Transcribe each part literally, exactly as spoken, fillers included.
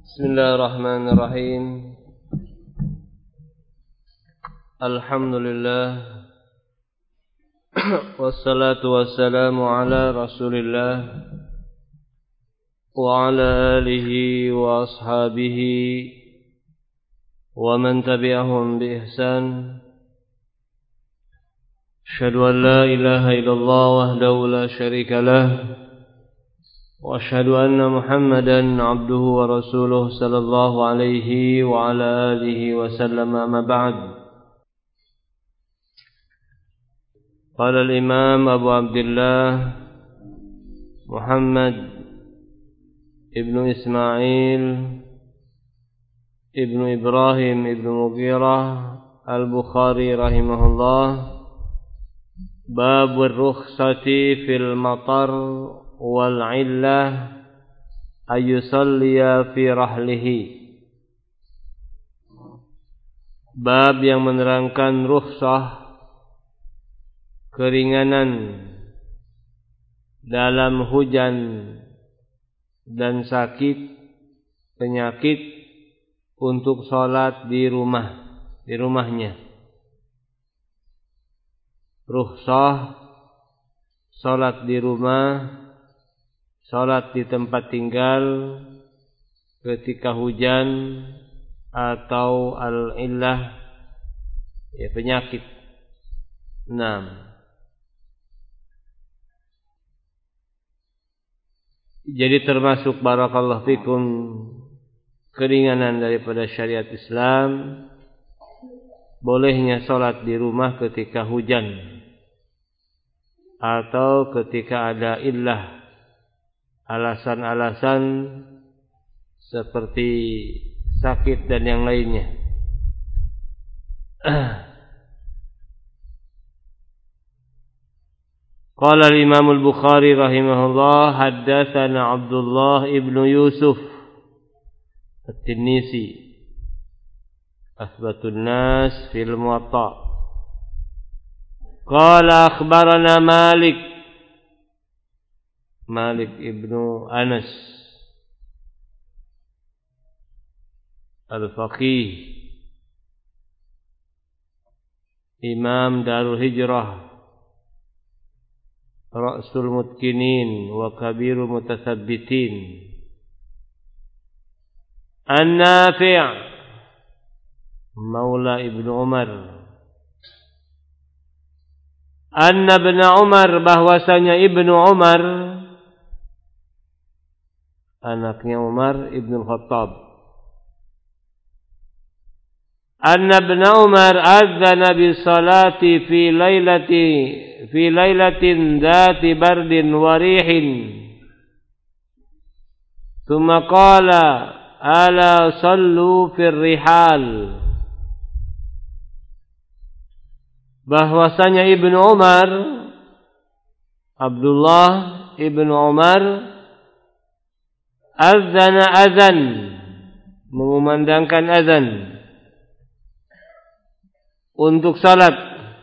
Bismillahirrahmanirrahim. Alhamdulillah. Wassalatu wassalamu ala Rasulillah wa ala alihi wa ashabihi wa man tabi'ahum bi ihsan. Asyhadu an la ilaha illallah wahdahu la syarika lah. وأشهد أن محمدا عبده ورسوله صلى الله عليه وعلى آله وسلم أما بعد. قال الإمام أبو عبد الله محمد ابن إسماعيل ابن إبراهيم ابن مغيرة البخاري رحمه الله باب الرخصة في المطر wal illah ayusalliya fi rahlihi. Bab yang menerangkan rukhsah, keringanan dalam hujan dan sakit, penyakit untuk salat di rumah, di rumahnya. Rukhsah salat di rumah, salat di tempat tinggal ketika hujan atau al-illah, ya penyakit. enam. Jadi termasuk barakallahu fikum keringanan daripada syariat Islam, bolehnya salat di rumah ketika hujan atau ketika ada illah, alasan-alasan seperti sakit dan yang lainnya. Qala al-Imam al-Bukhari rahimahullah haddatsana Abdullah ibn Yusuf at-Tinnisi asbatun nas fil Muwatta. Qala akhbarana Malik Malik ibnu Anas Al-Faqih, Imam Darul Hijrah, Ra'sul Mutkinin wa Kabirul Mutasabbitin. An-Nafi' Maula Ibnu Umar, Anna Ibnu Umar, bahwasanya Ibnu Umar anaknya Umar ibn Khattab. Anna ibn Umar adzana bis salati fi lailati fi lailatin dzati bardin wa rihin. Tsumma qala ala sallu fir rihal. Bahwasanya Ibnu Umar, Abdullah Ibnu Umar, azana azan, mengumandangkan azan untuk salat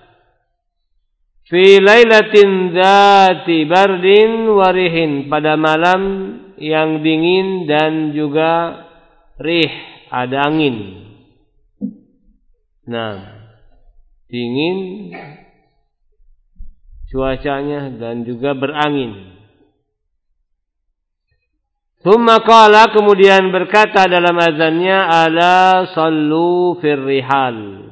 fi lailatin dzati bardin warihin, pada malam yang dingin dan juga rih, ada angin. Nah, dingin cuacanya dan juga berangin. Tsumma qala, kemudian berkata dalam azannya, ala sallu fir rihal,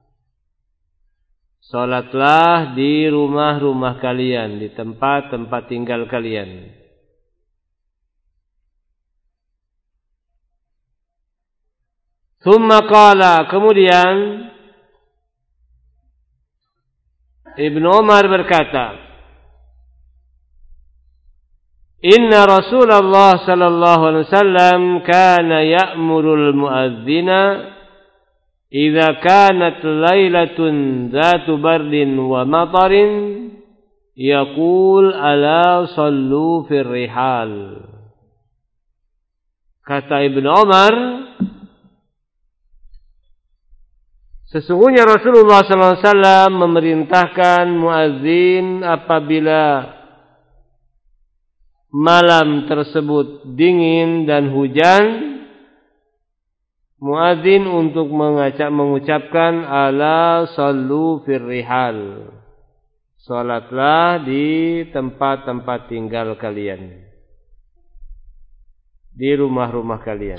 salatlah di rumah-rumah kalian, di tempat-tempat tinggal kalian. Tsumma qala, kemudian Ibnu Umar berkata, Inna Rasulullah sallallahu alaihi wasallam kana ya'murul muadzina idza kanat lailatun dzatu bardin wa matarin yaqul ala sallu fir rihal. Kata Ibnu Umar, sesungguhnya Rasulullah sallallahu alaihi wasallam memerintahkan muadzin apabila malam tersebut dingin dan hujan, muadzin untuk mengajak mengucapkan ala sallu fir rihal. Salatlah di tempat-tempat tinggal kalian. Di rumah-rumah kalian.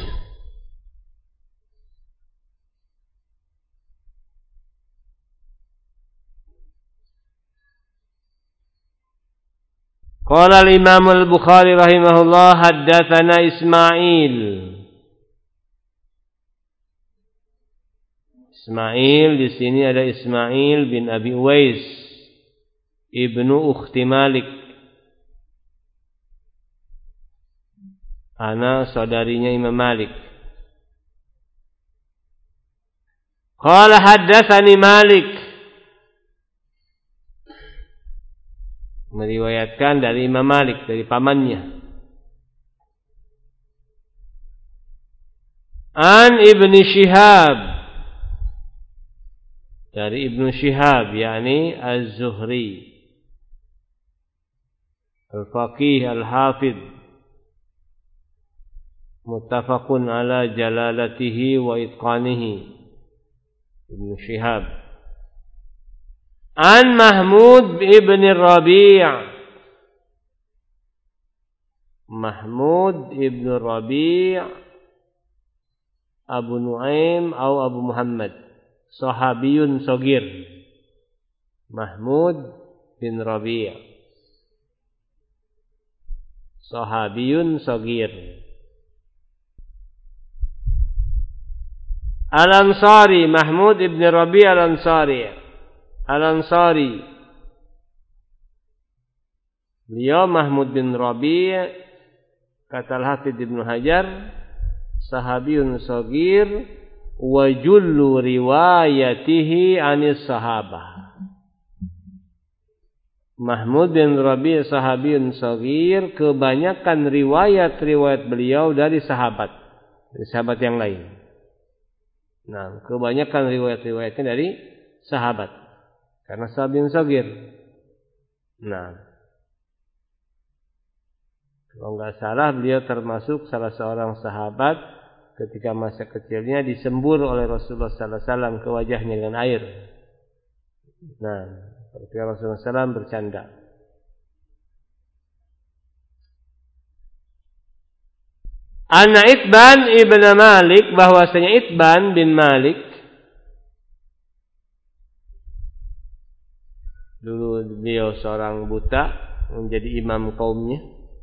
Qala al-Imam al-Bukhari rahimahullah haddatsana Ismail. Ismail di sini ada Ismail bin Abi Uwais ibnu Ukhti Malik. Anak saudarinya Imam Malik. Qala haddatsani Malik, meriwayatkan dari Imam Malik, dari pamannya. An Ibnu Syihab, dari Ibnu Syihab, yakni Az-Zuhri, Al-Faqih Al-Hafidh, muttafaqun ala jalalatihi wa itqanihi. Ibnu Syihab. An Mahmud ibn Rabi', Mahmud ibn Rabi' Abu Nuaim atau Abu Muhammad, sahabiyun shagir. Mahmud bin Rabi', sahabiyun shagir. Al-Ansari, Mahmud ibn Rabi' Al-Ansari. Al-Ansari. Beliau Mahmud bin Rabi', kata Al-Hafidh Ibnu Hajar, sahabiyun shagir wa jullu riwayatihi anis sahabah. Mahmud bin Rabi' sahabiyun shagir, kebanyakan riwayat-riwayat beliau dari sahabat, dari sahabat yang lain. Nah, kebanyakan riwayat-riwayatnya dari sahabat, karena sahabiyun shagir. Nah, kalau nggak salah beliau termasuk salah seorang sahabat ketika masa kecilnya disembur oleh Rasulullah sallallahu alaihi wasallam ke wajahnya dengan air. Nah, ketika Rasulullah sallallahu alaihi wasallam bercanda. Anna Itban ibn Malik, bahwasanya Itban bin Malik dulu beliau seorang buta, menjadi imam kaumnya.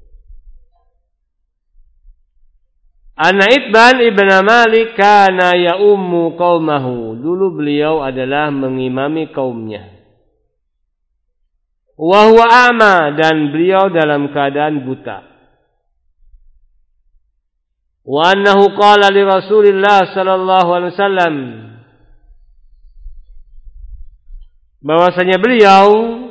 Anna Itban ibn Malik kana ya'ummu qaumahu, dulu beliau adalah mengimami kaumnya. Wa huwa a'ma, dan beliau dalam keadaan buta. Wa annahu qala li Rasulillah sallallahu alaihi wasallam, bahwasanya beliau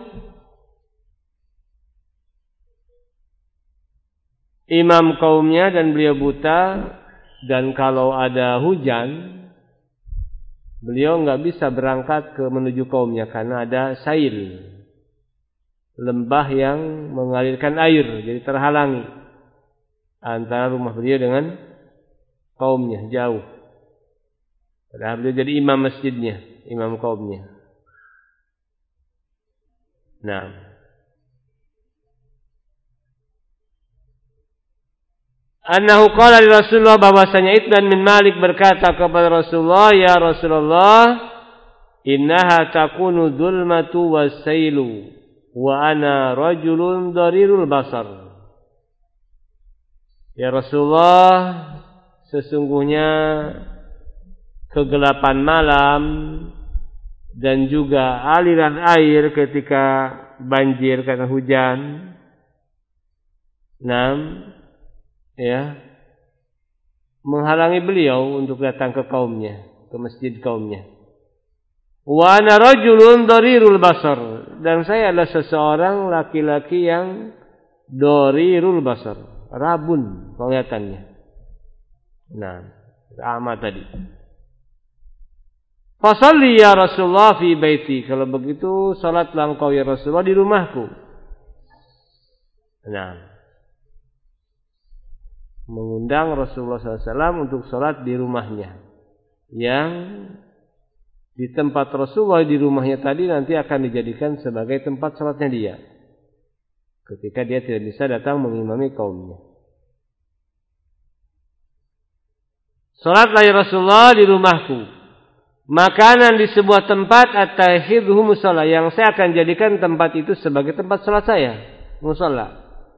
imam kaumnya dan beliau buta, dan kalau ada hujan beliau enggak bisa berangkat ke menuju kaumnya karena ada sail, lembah yang mengalirkan air, jadi terhalangi antara rumah beliau dengan kaumnya, jauh. Padahal beliau jadi imam masjidnya, imam kaumnya. Nah, annahu qala li Rasulullah, bahwasanya Itban bin Malik berkata kepada Rasulullah, ya Rasulullah, innaha takunu dzulmatu was-sailu wa ana rajulun darirul basar. Ya Rasulullah, sesungguhnya kegelapan malam dan juga aliran air ketika banjir karena hujan. Enam, ya, menghalangi beliau untuk datang ke kaumnya, ke masjid kaumnya. Wa ana rajulun darirul basar, dan saya adalah seseorang laki-laki yang darirul basar, rabun penglihatannya. Nah, ama tadi. Fasalli ya Rasulullah fi baiti, kalau begitu salatlah engkau ya Rasulullah di rumahku. Nah, mengundang Rasulullah sallallahu alaihi wasallam untuk salat di rumahnya. yang di tempat Rasulullah di rumahnya tadi nanti akan dijadikan sebagai tempat salatnya dia ketika dia tidak bisa datang mengimami kaumnya. Salatlah ya Rasulullah di rumahku, makanan di sebuah tempat attakhidhu musalla, yang saya akan jadikan tempat itu sebagai tempat salat saya, musalla.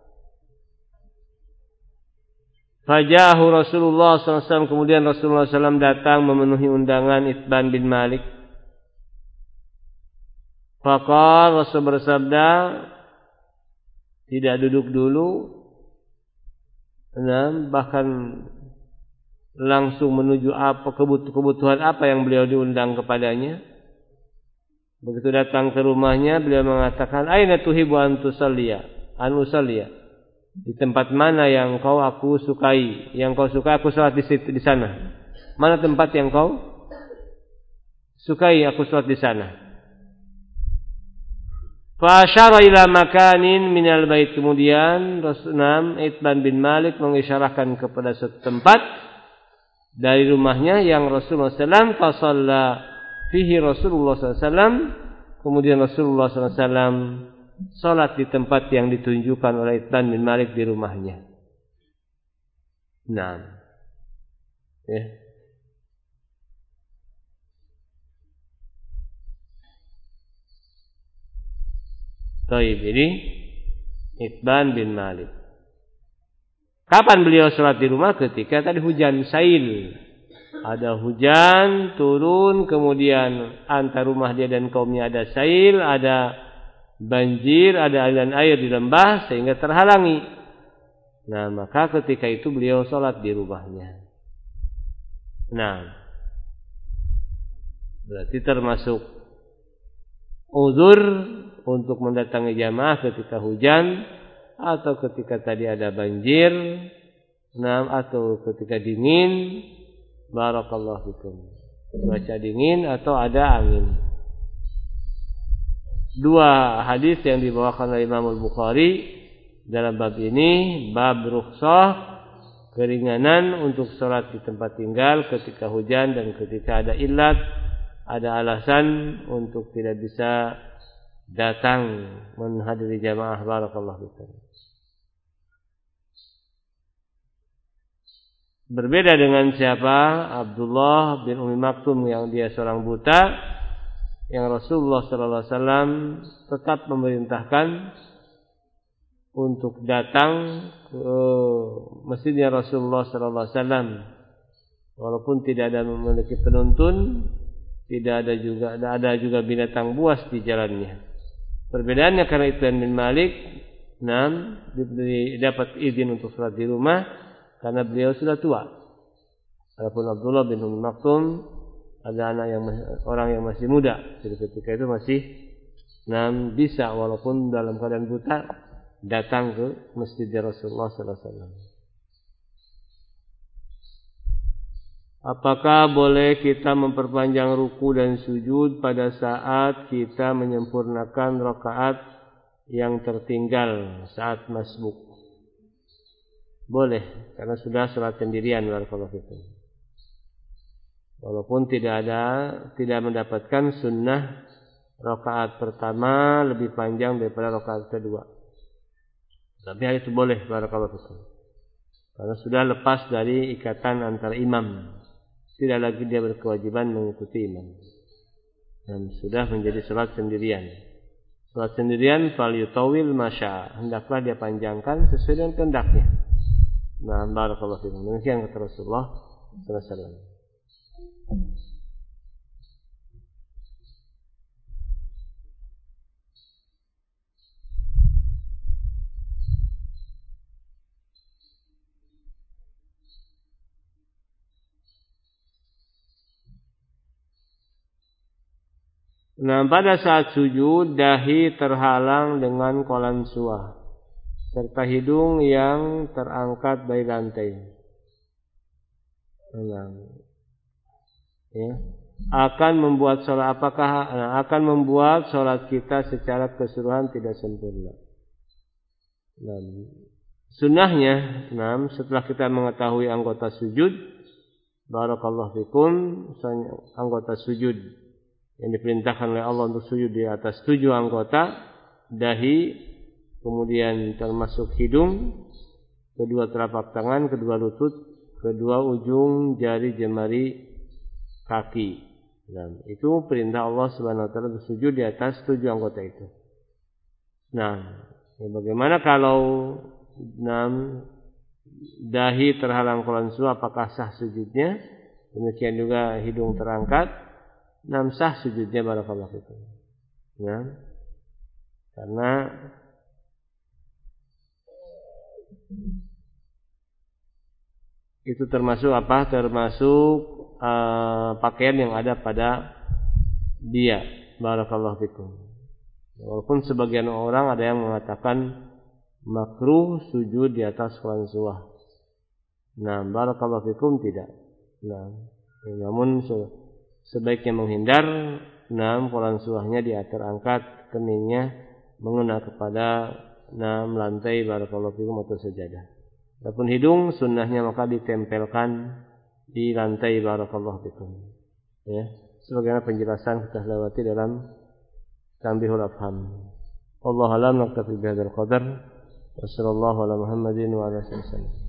Fajahu Rasulullah sallallahu alaihi wasallam, kemudian Rasulullah sallallahu alaihi wasallam datang memenuhi undangan Itban bin Malik. Faqala, Rasul bersabda, tidak duduk dulu, nah, bahkan langsung menuju apa kebutuhan apa yang beliau diundang kepadanya. Begitu datang ke rumahnya, beliau mengatakan, aina tuhibbu an tusalliya an usalliya, di tempat mana yang kau aku sukai, yang kau suka aku salat di situ, di sana. Mana tempat yang kau sukai aku salat di sana. Fa asyara ila makanin minal bait, kemudian Rasulullah Itban bin Malik mengisyarahkan kepada satu tempat dari rumahnya yang Rasulullah sallallahu alaihi wasallam fasalla fihi Rasulullah sallallahu alaihi wasallam, kemudian Rasulullah sallallahu alaihi wasallam salat di tempat yang ditunjukkan oleh Itban bin Malik di rumahnya. Nah, ya. Taib, ini Itban bin Malik. Kapan beliau salat di rumah? Ketika tadi hujan sail. Ada hujan turun, kemudian antar rumah dia dan kaumnya ada sail, ada banjir, ada aliran air di lembah sehingga terhalangi. Nah, maka ketika itu beliau salat di rumahnya. Nah, berarti termasuk uzur untuk mendatangi jamaah ketika hujan, atau ketika tadi ada banjir, nah, atau ketika dingin, barakallahu fikum, cuaca dingin atau ada angin. Dua hadis yang dibawakan oleh Imam Al-Bukhari dalam bab ini, bab rukhsah, keringanan untuk sholat di tempat tinggal ketika hujan dan ketika ada illat, ada alasan untuk tidak bisa datang menghadiri jamaah. Barakallahu fikum. Berbeda dengan siapa? Abdullah bin Umi Maktum yang dia seorang buta, yang Rasulullah sallallahu alaihi wasallam tetap memerintahkan untuk datang ke masjidnya Rasulullah sallallahu alaihi wasallam walaupun tidak ada memiliki penuntun, tidak ada juga ada, ada juga binatang buas di jalannya. Perbedaannya karena Itban bin Malik enam diberi dapat izin untuk salat di rumah karena beliau sudah tua. Adapun Abdullah bin Umi Maktum ada anak yang orang yang masih muda, jadi ketika itu masih enam bisa walaupun dalam keadaan buta datang ke masjid Rasulullah sallallahu alaihi wasallam. Apakah boleh kita memperpanjang ruku dan sujud pada saat kita menyempurnakan rakaat yang tertinggal saat masbuk? Boleh, karena sudah salat sendirian barakallahu fikum. Walaupun tidak ada, tidak mendapatkan sunnah rakaat pertama lebih panjang daripada rakaat kedua. Tapi hal itu boleh barakallahu fikum. Karena sudah lepas dari ikatan antara imam. Tidak lagi dia berkewajiban mengikuti imam. Dan sudah menjadi salat sendirian. Salat sendirian fal yutawil masya, hendaklah dia panjangkan sesuai dengan kehendaknya. Nah, barakallahu fikum. Demikian kata Rasulullah sallallahu alaihi wasallam. Nah, pada saat sujud dahi terhalang dengan kolan suah serta hidung yang terangkat dari lantai. Nah, ya, akan membuat sholat apakah nah, akan membuat sholat kita secara keseluruhan tidak sempurna. Nah, sunnahnya, nah, setelah kita mengetahui anggota sujud, barakallahu fikum, anggota sujud yang diperintahkan oleh Allah untuk sujud di atas tujuh anggota, dahi, kemudian termasuk hidung, kedua telapak tangan, kedua lutut, kedua ujung jari jemari kaki. Nah, itu perintah Allah Subhanahu wa taala bersujud di atas tujuh anggota itu. Nah, ya bagaimana kalau enam dahi terhalang kolansuah, apakah sah sujudnya? Demikian juga hidung terangkat, enam sah sujudnya barakallahu fikum. Nah, karena itu termasuk apa? Termasuk uh, pakaian yang ada pada dia, barakallahu fikum. Walaupun sebagian orang ada yang mengatakan makruh sujud di atas kolansuah. Nah, barakallahu fikum tidak. Nah, namun sebaiknya menghindar. Nah, kolansuahnya di atas angkat, keningnya mengena kepada nah lantai barakallahu fikum atau sajadah. Adapun hidung sunnahnya maka ditempelkan di lantai barakallahu fikum. Ya, sebagaimana penjelasan kita lewati dalam Tanbihul Afham. Wallahu a'lam, naktafi bihadzal qadar. Wassallallahu ala Muhammadin wa ala alihi wasallam.